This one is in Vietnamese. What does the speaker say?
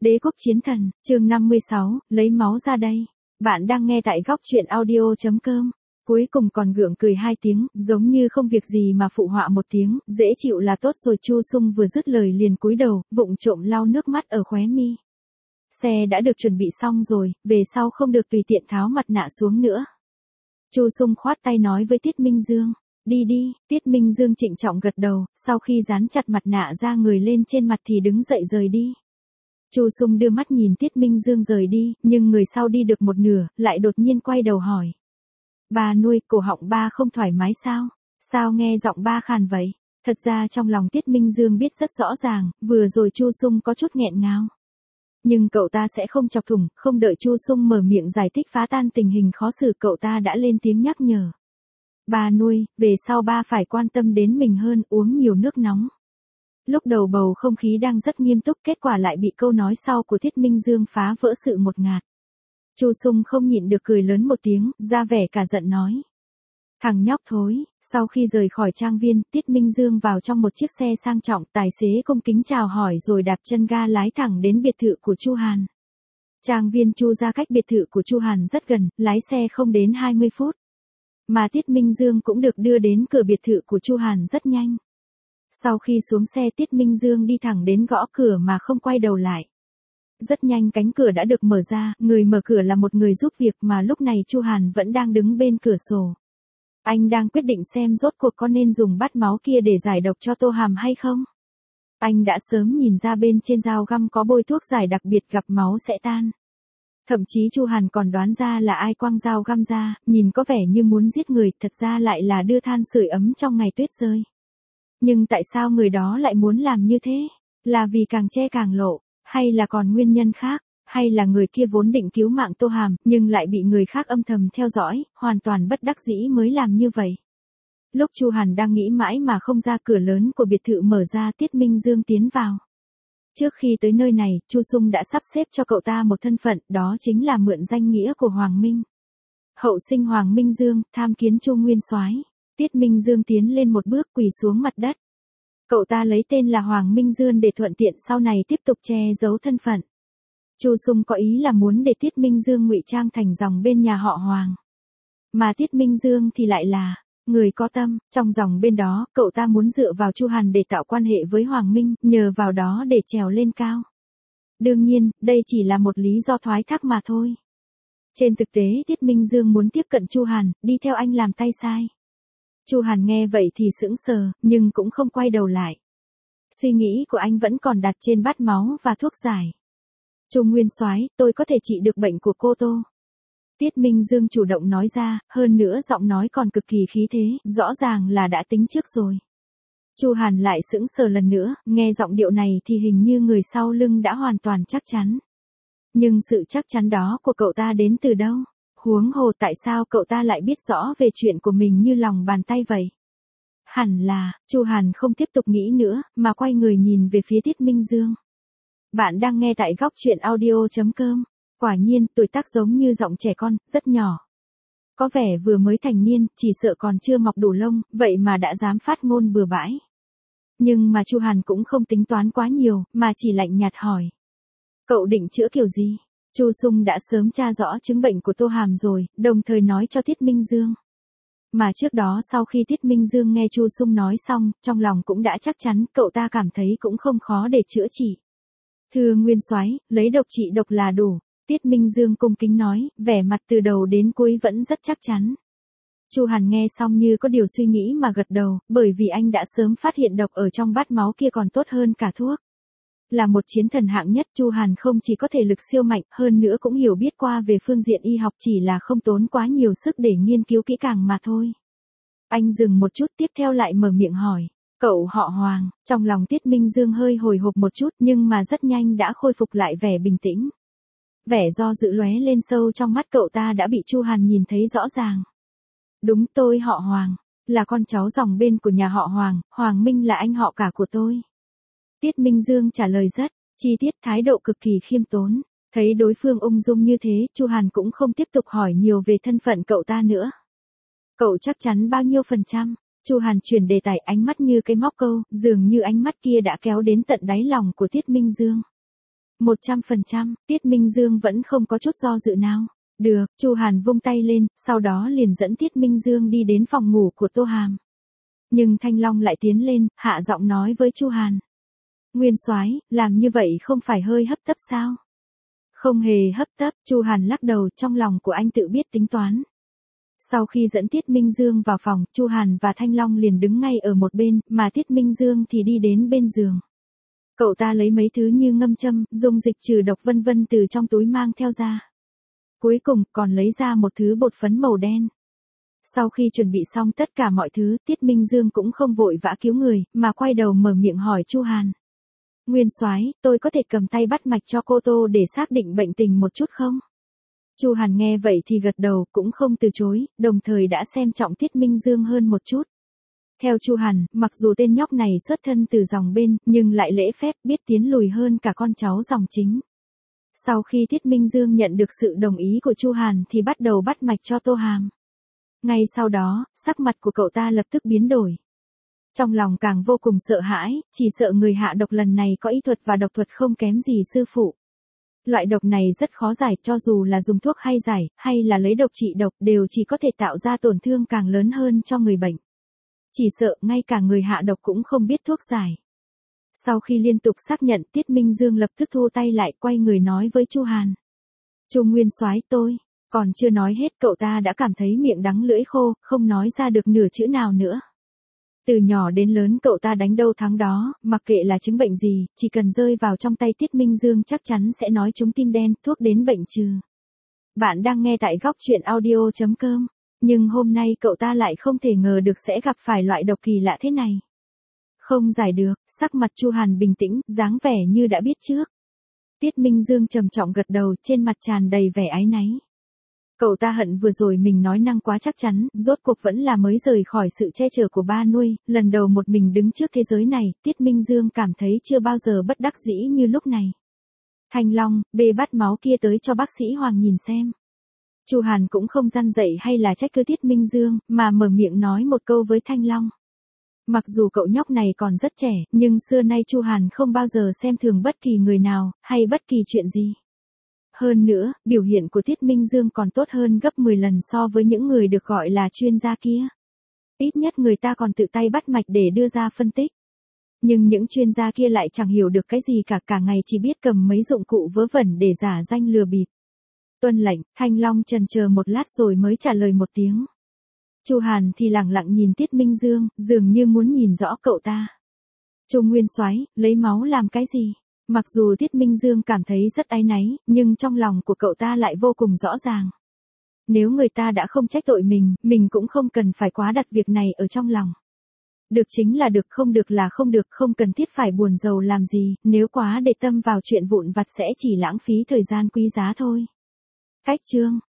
Đế quốc chiến thần, chương 56, lấy máu ra đây. Bạn đang nghe tại góc truyện audio.com. Cuối cùng còn gượng cười hai tiếng, giống như không việc gì mà phụ họa một tiếng, dễ chịu là tốt rồi. Chu Sung vừa dứt lời liền cúi đầu, vụng trộm lau nước mắt ở khóe mi. Xe đã được chuẩn bị xong rồi, về sau không được tùy tiện tháo mặt nạ xuống nữa. Chu Sung khoát tay nói với Tiết Minh Dương. Đi đi, Tiết Minh Dương trịnh trọng gật đầu, sau khi dán chặt mặt nạ ra người lên trên mặt thì đứng dậy rời đi. Chu Sung đưa mắt nhìn Tiết Minh Dương rời đi, nhưng người sau đi được một nửa, lại đột nhiên quay đầu hỏi. Ba nuôi, cổ họng ba không thoải mái sao? Sao nghe giọng ba khàn vậy? Thật ra trong lòng Tiết Minh Dương biết rất rõ ràng, vừa rồi Chu Sung có chút nghẹn ngào. Nhưng cậu ta sẽ không chọc thủng, không đợi Chu Sung mở miệng giải thích phá tan tình hình khó xử, cậu ta đã lên tiếng nhắc nhở. Ba nuôi, về sau ba phải quan tâm đến mình hơn, uống nhiều nước nóng. Lúc đầu bầu không khí đang rất nghiêm túc, kết quả lại bị câu nói sau của Tiết Minh Dương phá vỡ sự ngột ngạt. Chu Sung không nhịn được cười lớn một tiếng, ra vẻ cả giận nói. Thằng nhóc thối. Sau khi rời khỏi trang viên, Tiết Minh Dương vào trong một chiếc xe sang trọng, tài xế cung kính chào hỏi rồi đạp chân ga lái thẳng đến biệt thự của Chu Hàn. Trang viên Chu ra cách biệt thự của Chu Hàn rất gần, lái xe không đến 20 phút. Mà Tiết Minh Dương cũng được đưa đến cửa biệt thự của Chu Hàn rất nhanh. Sau khi xuống xe, Tiết Minh Dương đi thẳng đến gõ cửa mà không quay đầu lại. Rất nhanh cánh cửa đã được mở ra, người mở cửa là một người giúp việc mà lúc này Chu Hàn vẫn đang đứng bên cửa sổ. Anh đang quyết định xem rốt cuộc có nên dùng bát máu kia để giải độc cho Tô Hàm hay không. Anh đã sớm nhìn ra bên trên dao găm có bôi thuốc giải đặc biệt gặp máu sẽ tan. Thậm chí Chu Hàn còn đoán ra là ai quăng dao găm ra, nhìn có vẻ như muốn giết người, thật ra lại là đưa than sưởi ấm trong ngày tuyết rơi. Nhưng tại sao người đó lại muốn làm như thế? Là vì càng che càng lộ, hay là còn nguyên nhân khác, hay là người kia vốn định cứu mạng Tô Hàm, nhưng lại bị người khác âm thầm theo dõi, hoàn toàn bất đắc dĩ mới làm như vậy. Lúc Chu Hàn đang nghĩ mãi mà không ra, cửa lớn của biệt thự mở ra, Tiết Minh Dương tiến vào. Trước khi tới nơi này, Chu Sung đã sắp xếp cho cậu ta một thân phận, đó chính là mượn danh nghĩa của Hoàng Minh. Hậu sinh Hoàng Minh Dương, tham kiến Chu Nguyên Soái. Tiết Minh Dương tiến lên một bước, quỳ xuống mặt đất. Cậu ta lấy tên là Hoàng Minh Dương để thuận tiện sau này tiếp tục che giấu thân phận. Chu Sung có ý là muốn để Tiết Minh Dương ngụy trang thành dòng bên nhà họ Hoàng. Mà Tiết Minh Dương thì lại là người có tâm, trong dòng bên đó, cậu ta muốn dựa vào Chu Hàn để tạo quan hệ với Hoàng Minh, nhờ vào đó để trèo lên cao. Đương nhiên, đây chỉ là một lý do thoái thác mà thôi. Trên thực tế, Tiết Minh Dương muốn tiếp cận Chu Hàn, đi theo anh làm tay sai. Chu Hàn nghe vậy thì sững sờ, nhưng cũng không quay đầu lại. Suy nghĩ của anh vẫn còn đặt trên bát máu và thuốc giải. Chu Nguyên Soái, tôi có thể trị được bệnh của cô Tô. Tiết Minh Dương chủ động nói ra, hơn nữa giọng nói còn cực kỳ khí thế, rõ ràng là đã tính trước rồi. Chu Hàn lại sững sờ lần nữa, nghe giọng điệu này thì hình như người sau lưng đã hoàn toàn chắc chắn. Nhưng sự chắc chắn đó của cậu ta đến từ đâu? Huống hồ tại sao cậu ta lại biết rõ về chuyện của mình như lòng bàn tay vậy? Hẳn là, Chu Hàn không tiếp tục nghĩ nữa, mà quay người nhìn về phía Tiết Minh Dương. Bạn đang nghe tại góc truyện audio.com. Quả nhiên, tuổi tác giống như giọng trẻ con, rất nhỏ. Có vẻ vừa mới thành niên, chỉ sợ còn chưa mọc đủ lông, vậy mà đã dám phát ngôn bừa bãi. Nhưng mà Chu Hàn cũng không tính toán quá nhiều, mà chỉ lạnh nhạt hỏi. Cậu định chữa kiểu gì? Chu Sung đã sớm tra rõ chứng bệnh của Tô Hàm rồi, đồng thời nói cho Tiết Minh Dương. Mà trước đó sau khi Tiết Minh Dương nghe Chu Sung nói xong, trong lòng cũng đã chắc chắn, cậu ta cảm thấy cũng không khó để chữa trị. Thưa Nguyên Soái, lấy độc trị độc là đủ. Tiết Minh Dương cung kính nói, vẻ mặt từ đầu đến cuối vẫn rất chắc chắn. Chu Hàn nghe xong như có điều suy nghĩ mà gật đầu, bởi vì anh đã sớm phát hiện độc ở trong bát máu kia còn tốt hơn cả thuốc. Là một chiến thần hạng nhất, Chu Hàn không chỉ có thể lực siêu mạnh, hơn nữa cũng hiểu biết qua về phương diện y học, chỉ là không tốn quá nhiều sức để nghiên cứu kỹ càng mà thôi. Anh dừng một chút, tiếp theo lại mở miệng hỏi, cậu họ Hoàng. Trong lòng Tiết Minh Dương hơi hồi hộp một chút, nhưng mà rất nhanh đã khôi phục lại vẻ bình tĩnh. Vẻ do dự lóe lên sâu trong mắt cậu ta đã bị Chu Hàn nhìn thấy rõ ràng. Đúng, tôi họ Hoàng, là con cháu dòng bên của nhà họ Hoàng, Hoàng Minh là anh họ cả của tôi. Tiết Minh Dương trả lời rất chi tiết, thái độ cực kỳ khiêm tốn. Thấy đối phương ung dung như thế, Chu Hàn cũng không tiếp tục hỏi nhiều về thân phận cậu ta nữa. Cậu chắc chắn bao nhiêu %? Chu Hàn chuyển đề tài, ánh mắt như cái móc câu, dường như ánh mắt kia đã kéo đến tận đáy lòng của Tiết Minh Dương. 100%, Tiết Minh Dương vẫn không có chút do dự nào. Được, Chu Hàn vung tay lên, sau đó liền dẫn Tiết Minh Dương đi đến phòng ngủ của Tô Hàm. Nhưng Thanh Long lại tiến lên, hạ giọng nói với Chu Hàn. Nguyên soái, làm như vậy không phải hơi hấp tấp sao? Không hề hấp tấp, Chu Hàn lắc đầu, trong lòng của anh tự biết tính toán. Sau khi dẫn Tiết Minh Dương vào phòng, Chu Hàn và Thanh Long liền đứng ngay ở một bên, mà Tiết Minh Dương thì đi đến bên giường. Cậu ta lấy mấy thứ như ngâm châm, dung dịch trừ độc vân vân từ trong túi mang theo ra. Cuối cùng còn lấy ra một thứ bột phấn màu đen. Sau khi chuẩn bị xong tất cả mọi thứ, Tiết Minh Dương cũng không vội vã cứu người, mà quay đầu mở miệng hỏi Chu Hàn. Nguyên soái, tôi có thể cầm tay bắt mạch cho cô Tô để xác định bệnh tình một chút không? Chu Hàn nghe vậy thì gật đầu, cũng không từ chối, đồng thời đã xem trọng Tiết Minh Dương hơn một chút. Theo Chu Hàn, mặc dù tên nhóc này xuất thân từ dòng bên, nhưng lại lễ phép, biết tiến lùi hơn cả con cháu dòng chính. Sau khi Tiết Minh Dương nhận được sự đồng ý của Chu Hàn thì bắt đầu bắt mạch cho Tô Hàm. Ngay sau đó, sắc mặt của cậu ta lập tức biến đổi. Trong lòng càng vô cùng sợ hãi, chỉ sợ người hạ độc lần này có y thuật và độc thuật không kém gì sư phụ. Loại độc này rất khó giải, cho dù là dùng thuốc hay giải, hay là lấy độc trị độc đều chỉ có thể tạo ra tổn thương càng lớn hơn cho người bệnh. Chỉ sợ ngay cả người hạ độc cũng không biết thuốc giải. Sau khi liên tục xác nhận, Tiết Minh Dương lập tức thu tay lại, quay người nói với Chu Hàn. Chu Nguyên soái, tôi, còn chưa nói hết cậu ta đã cảm thấy miệng đắng lưỡi khô, không nói ra được nửa chữ nào nữa. Từ nhỏ đến lớn cậu ta đánh đâu thắng đó, mặc kệ là chứng bệnh gì, chỉ cần rơi vào trong tay Tiết Minh Dương chắc chắn sẽ nói trúng tim đen, thuốc đến bệnh trừ. Bạn đang nghe tại góc truyện audio.com, nhưng hôm nay cậu ta lại không thể ngờ được sẽ gặp phải loại độc kỳ lạ thế này. Không giải được, sắc mặt Chu Hàn bình tĩnh, dáng vẻ như đã biết trước. Tiết Minh Dương trầm trọng gật đầu, trên mặt tràn đầy vẻ áy náy. Cậu ta hận vừa rồi mình nói năng quá chắc chắn, rốt cuộc vẫn là mới rời khỏi sự che chở của ba nuôi, lần đầu một mình đứng trước thế giới này, Tiết Minh Dương cảm thấy chưa bao giờ bất đắc dĩ như lúc này. Thanh Long, bê bát máu kia tới cho bác sĩ Hoàng nhìn xem. Chu Hàn cũng không răn dạy hay là trách cứ Tiết Minh Dương, mà mở miệng nói một câu với Thanh Long. Mặc dù cậu nhóc này còn rất trẻ, nhưng xưa nay Chu Hàn không bao giờ xem thường bất kỳ người nào, hay bất kỳ chuyện gì. Hơn nữa, biểu hiện của Tiết Minh Dương còn tốt hơn gấp 10 lần so với những người được gọi là chuyên gia kia. Ít nhất người ta còn tự tay bắt mạch để đưa ra phân tích. Nhưng những chuyên gia kia lại chẳng hiểu được cái gì cả ngày chỉ biết cầm mấy dụng cụ vớ vẩn để giả danh lừa bịp. Tuân lệnh, Thanh Long chần chờ một lát rồi mới trả lời một tiếng. Chu Hàn thì lẳng lặng nhìn Tiết Minh Dương, dường như muốn nhìn rõ cậu ta. Chu Nguyên soái, lấy máu làm cái gì? Mặc dù Tiết Minh Dương cảm thấy rất áy náy, nhưng trong lòng của cậu ta lại vô cùng rõ ràng. Nếu người ta đã không trách tội mình cũng không cần phải quá đặt việc này ở trong lòng. Được chính là được, không được là không được, không cần thiết phải buồn rầu làm gì, nếu quá để tâm vào chuyện vụn vặt sẽ chỉ lãng phí thời gian quý giá thôi. Cách chương